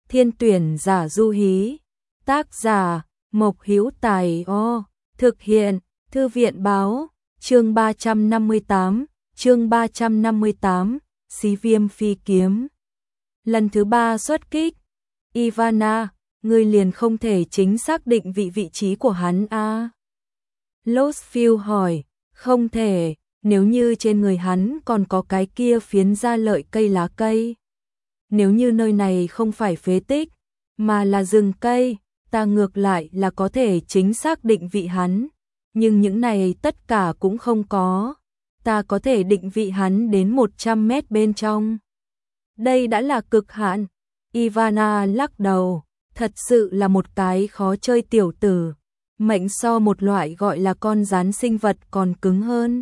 Thiên tuyển giả Du Hí. Tác giả Mộc Hữu Tài. Thực hiện Thư viện báo. Chương 358, Xí Viêm phi kiếm. Lần thứ 3 xuất kích. Ivana, ngươi liền không thể chính xác định vị trí của hắn à? Lostfield hỏi. Không thể, nếu như trên người hắn còn có cái kia phiến da lợi cây lá cây. Nếu như nơi này không phải phế tích, mà là rừng cây, ta ngược lại là có thể chính xác định vị hắn. Nhưng những này tất cả cũng không có. Ta có thể định vị hắn đến 100 mét bên trong. Đây đã là cực hạn. Ivana lắc đầu. Thật sự là một cái khó chơi tiểu tử. Mệnh so một loại gọi là con rắn sinh vật còn cứng hơn.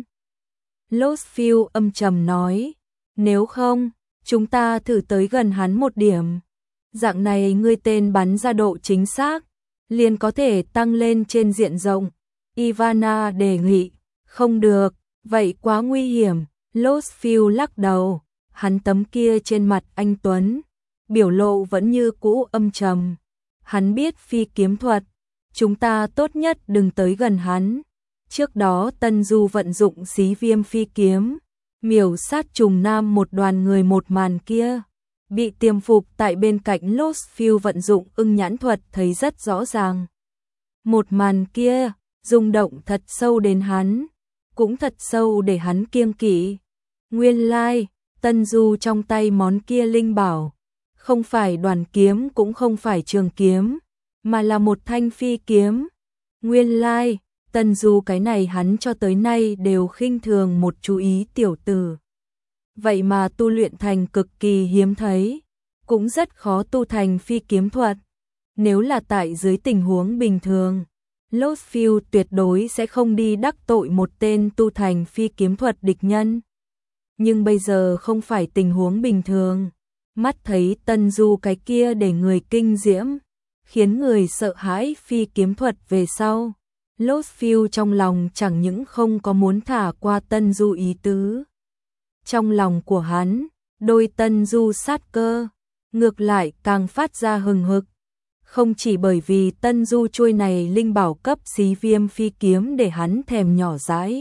Lostfield âm trầm nói. Nếu không, chúng ta thử tới gần hắn một điểm. Dạng này ngươi tên bắn ra độ chính xác, liền có thể tăng lên trên diện rộng. Ivana đề nghị. Không được, vậy quá nguy hiểm. Lostfield lắc đầu. Hắn tấm kia trên mặt anh tuấn, biểu lộ vẫn như cũ âm trầm. Hắn biết phi kiếm thuật. Chúng ta tốt nhất đừng tới gần hắn. Trước đó Tân Du vận dụng Xí Viêm phi kiếm, miểu sát trùng nam một đoàn người một màn kia. Bị tiềm phục tại bên cạnh Lostfield vận dụng ưng nhãn thuật thấy rất rõ ràng. Một màn kia, rung động thật sâu đến hắn, cũng thật sâu để hắn kiêng kỵ. Nguyên lai, Tân Du trong tay món kia linh bảo, không phải đoàn kiếm cũng không phải trường kiếm, mà là một thanh phi kiếm. Nguyên lai, Tân Du cái này hắn cho tới nay đều khinh thường một chú ý tiểu tử. Vậy mà tu luyện thành cực kỳ hiếm thấy, cũng rất khó tu thành phi kiếm thuật. Nếu là tại dưới tình huống bình thường, Lostfield tuyệt đối sẽ không đi đắc tội một tên tu thành phi kiếm thuật địch nhân. Nhưng bây giờ không phải tình huống bình thường. Mắt thấy Tân Du cái kia để người kinh diễm, khiến người sợ hãi phi kiếm thuật về sau. Lostfield trong lòng chẳng những không có muốn thả qua Tân Du ý tứ. Trong lòng của hắn, đôi Tân Du sát cơ, ngược lại càng phát ra hừng hực. Không chỉ bởi vì Tân Du chuôi này linh bảo cấp Xí Viêm phi kiếm để hắn thèm nhỏ dãi.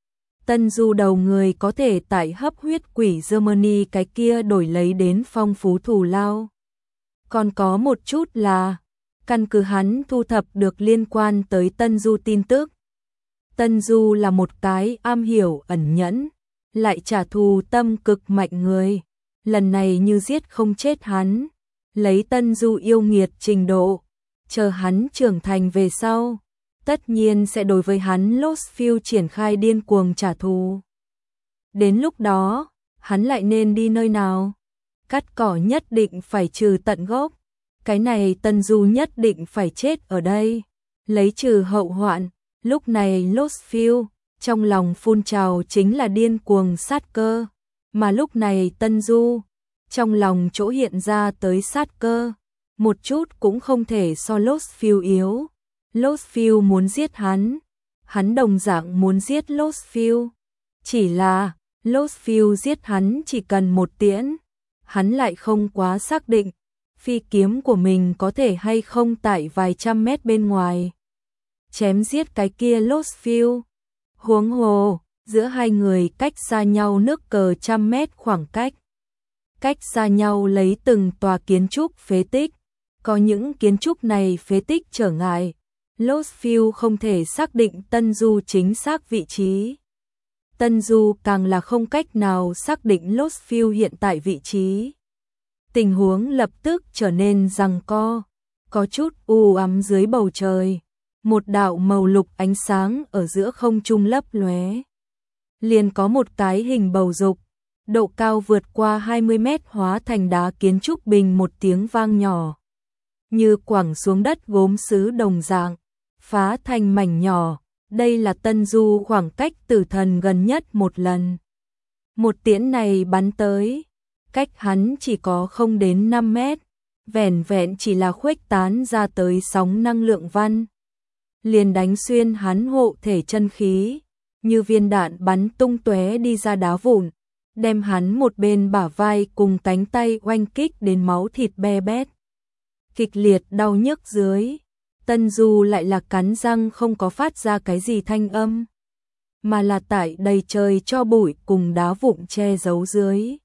Tân Du đầu người có thể tại hấp huyết quỷ Germany cái kia đổi lấy đến phong phú thù lao. Còn có một chút là, căn cứ hắn thu thập được liên quan tới Tân Du tin tức. Tân Du là một cái am hiểu ẩn nhẫn, lại trả thù tâm cực mạnh người. Lần này như giết không chết hắn, lấy Tân Du yêu nghiệt trình độ, chờ hắn trưởng thành về sau, tất nhiên sẽ đối với hắn Lostfield triển khai điên cuồng trả thù. Đến lúc đó, hắn lại nên đi nơi nào? Cắt cỏ nhất định phải trừ tận gốc. Cái này Tân Du nhất định phải chết ở đây, lấy trừ hậu hoạn. Lúc này Lostfield trong lòng phun trào chính là điên cuồng sát cơ, mà lúc này Tân Du trong lòng chỗ hiện ra tới sát cơ, một chút cũng không thể so Lostfield yếu. Lostfield muốn giết hắn đồng dạng muốn giết Lostfield. Chỉ là, Lostfield giết hắn chỉ cần một tiễn, hắn lại không quá xác định, phi kiếm của mình có thể hay không tại vài trăm mét bên ngoài chém giết cái kia Lostfield. Huống hồ, giữa hai người cách xa nhau nước cờ trăm mét khoảng cách. Cách xa nhau lấy từng tòa kiến trúc phế tích, có những kiến trúc này phế tích trở ngại. Lostfield không thể xác định Tân Du chính xác vị trí. Tân Du càng là không cách nào xác định Lostfield hiện tại vị trí. Tình huống lập tức trở nên giằng co, có chút u ám dưới bầu trời. Một đạo màu lục ánh sáng ở giữa không trung lấp lóe. Liền có một cái hình bầu dục, độ cao vượt qua 20 mét hóa thành đá kiến trúc bình một tiếng vang nhỏ. Như quẳng xuống đất gốm sứ đồng dạng, phá thành mảnh nhỏ. Đây là Tân Du khoảng cách tử thần gần nhất một lần. Một tiễn này bắn tới, cách hắn chỉ có không đến 5 mét, vẻn vẹn chỉ là khuếch tán ra tới sóng năng lượng văn. Liền đánh xuyên hắn hộ thể chân khí, như viên đạn bắn tung tóe đi ra đá vụn, đem hắn một bên bả vai cùng cánh tay oanh kích đến máu thịt be bét. kịch liệt đau nhức dưới. Tân Du lại là cắn răng không có phát ra cái gì thanh âm, mà là tại đầy trời cho bụi cùng đá vụn che giấu dưới.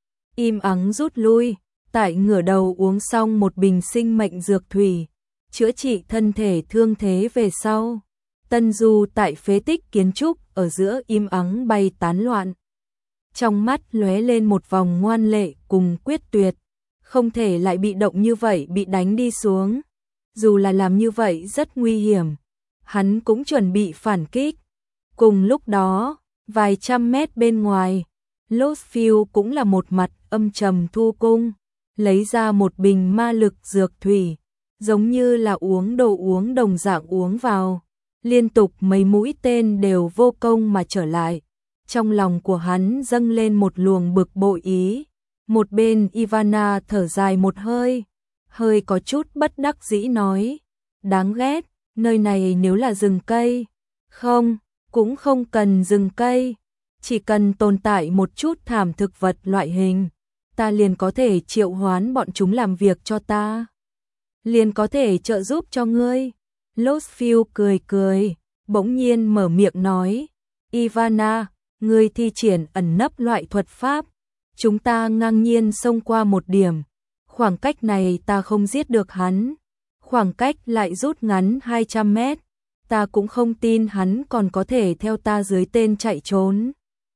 Im ắng rút lui, tại ngửa đầu uống xong một bình sinh mệnh dược thủy, chữa trị thân thể thương thế về sau. Tân Du tại phế tích kiến trúc ở giữa im ắng bay tán loạn. Trong mắt lóe lên một vòng ngoan lệ cùng quyết tuyệt, không thể lại bị động như vậy bị đánh đi xuống. Dù là làm như vậy rất nguy hiểm, hắn cũng chuẩn bị phản kích. Cùng lúc đó, vài trăm mét bên ngoài, Lostfield cũng là một mặt âm trầm thu cung, lấy ra một bình ma lực dược thủy, giống như là uống đồ uống đồng dạng uống vào. Liên tục mấy mũi tên đều vô công mà trở lại. Trong lòng của hắn dâng lên một luồng bực bội ý. Một bên Ivana thở dài một hơi, hơi có chút bất đắc dĩ nói, đáng ghét, nơi này nếu là rừng cây, không, cũng không cần rừng cây, chỉ cần tồn tại một chút thảm thực vật loại hình, ta liền có thể triệu hoán bọn chúng làm việc cho ta, liền có thể trợ giúp cho ngươi. Lostfield cười cười, bỗng nhiên mở miệng nói, Ivana, ngươi thi triển ẩn nấp loại thuật pháp, chúng ta ngang nhiên xông qua một điểm, khoảng cách này ta không giết được hắn, khoảng cách lại rút ngắn 200 mét, ta cũng không tin hắn còn có thể theo ta dưới tên chạy trốn.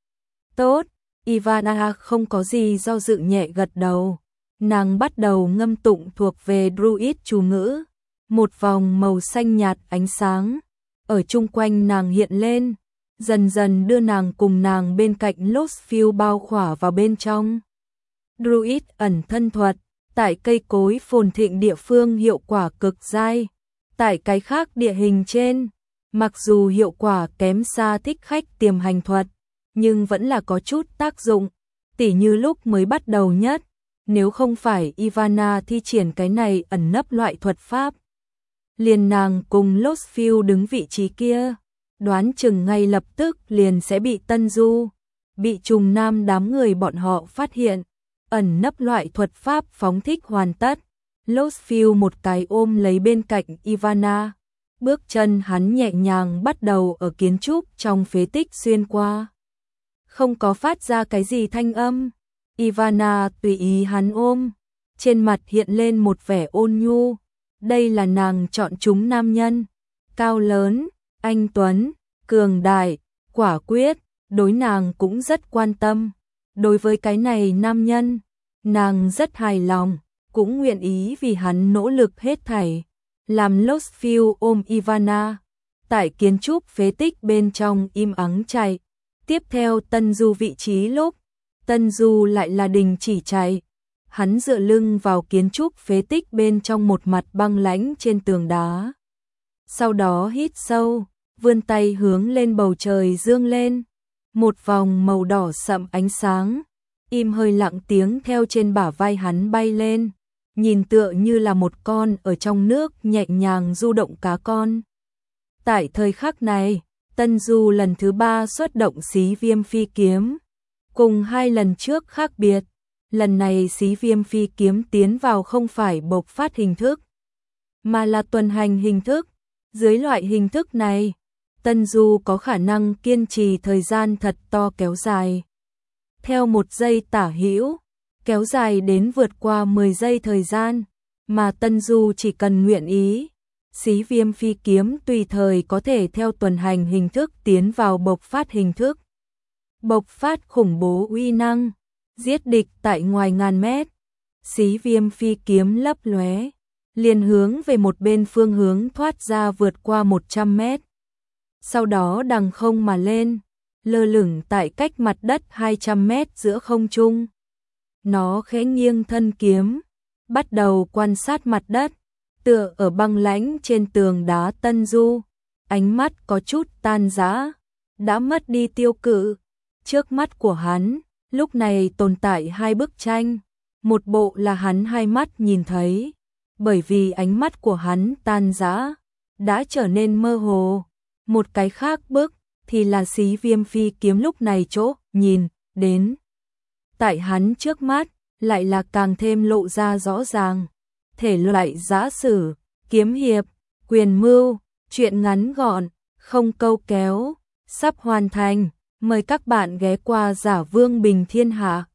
Tốt, Ivana không có gì do dự nhẹ gật đầu, nàng bắt đầu ngâm tụng thuộc về Druid chú ngữ, một vòng màu xanh nhạt ánh sáng ở chung quanh nàng hiện lên, dần dần đưa nàng cùng nàng bên cạnh Lostfield bao khỏa vào bên trong. Druid ẩn thân thuật, tại cây cối phồn thịnh địa phương hiệu quả cực dai, tại cái khác địa hình trên, mặc dù hiệu quả kém xa thích khách tiềm hành thuật, nhưng vẫn là có chút tác dụng, tỉ như lúc mới bắt đầu nhất, nếu không phải Ivana thi triển cái này ẩn nấp loại thuật pháp, liền nàng cùng Lostfield đứng vị trí kia, đoán chừng ngay lập tức liền sẽ bị Tân Du, bị trùng nam đám người bọn họ phát hiện. Ẩn nấp loại thuật pháp phóng thích hoàn tất, Lostfield một cái ôm lấy bên cạnh Ivana, bước chân hắn nhẹ nhàng bắt đầu ở kiến trúc trong phế tích xuyên qua. Không có phát ra cái gì thanh âm, Ivana tùy ý hắn ôm, trên mặt hiện lên một vẻ ôn nhu, đây là nàng chọn chúng nam nhân, cao lớn, anh tuấn, cường đại, quả quyết, đối nàng cũng rất quan tâm. Đối với cái này nam nhân, nàng rất hài lòng, cũng nguyện ý vì hắn nỗ lực hết thảy. Làm Lostfield ôm Ivana, tại kiến trúc phế tích bên trong im ắng chạy. Tiếp theo Tân Du vị trí lúc, Tân Du lại là đình chỉ chạy. Hắn dựa lưng vào kiến trúc phế tích bên trong một mặt băng lãnh trên tường đá. Sau đó hít sâu, vươn tay hướng lên bầu trời dương lên. Một vòng màu đỏ sậm ánh sáng, im hơi lặng tiếng theo trên bả vai hắn bay lên, nhìn tựa như là một con ở trong nước nhẹ nhàng du động cá con. Tại thời khắc này, Tân Du lần thứ 3 xuất động xí viêm phi kiếm. Cùng hai lần trước khác biệt, lần này xí viêm phi kiếm tiến vào không phải bộc phát hình thức, mà là tuần hành hình thức. Dưới loại hình thức này, Tân Du có khả năng kiên trì thời gian thật to kéo dài. Theo 1 giây tả hữu, kéo dài đến vượt qua 10 giây thời gian, mà Tân Du chỉ cần nguyện ý. Xí viêm phi kiếm tùy thời có thể theo tuần hành hình thức tiến vào bộc phát hình thức. Bộc phát khủng bố uy năng, giết địch tại ngoài ngàn mét. Xí viêm phi kiếm lấp lóe, liền hướng về một bên phương hướng thoát ra vượt qua 100 mét. Sau đó đằng không mà lên, lơ lửng tại cách mặt đất 200 mét giữa không trung. Nó khẽ nghiêng thân kiếm, bắt đầu quan sát mặt đất, tựa ở băng lãnh trên tường đá. Tân Du, ánh mắt có chút tan rã, đã mất đi tiêu cự. Trước mắt của hắn, lúc này tồn tại 2 bức tranh, một bộ là hắn hai mắt nhìn thấy, bởi vì ánh mắt của hắn tan rã, đã trở nên mơ hồ. Một cái khác bức thì là xí viêm phi kiếm lúc này chỗ nhìn đến. Tại hắn trước mắt lại là càng thêm lộ ra rõ ràng. thể loại giã sử, kiếm hiệp, quyền mưu, truyện ngắn gọn, không câu kéo, sắp hoàn thành. Mời các bạn ghé qua Giả Vương Bình Thiên Hạ.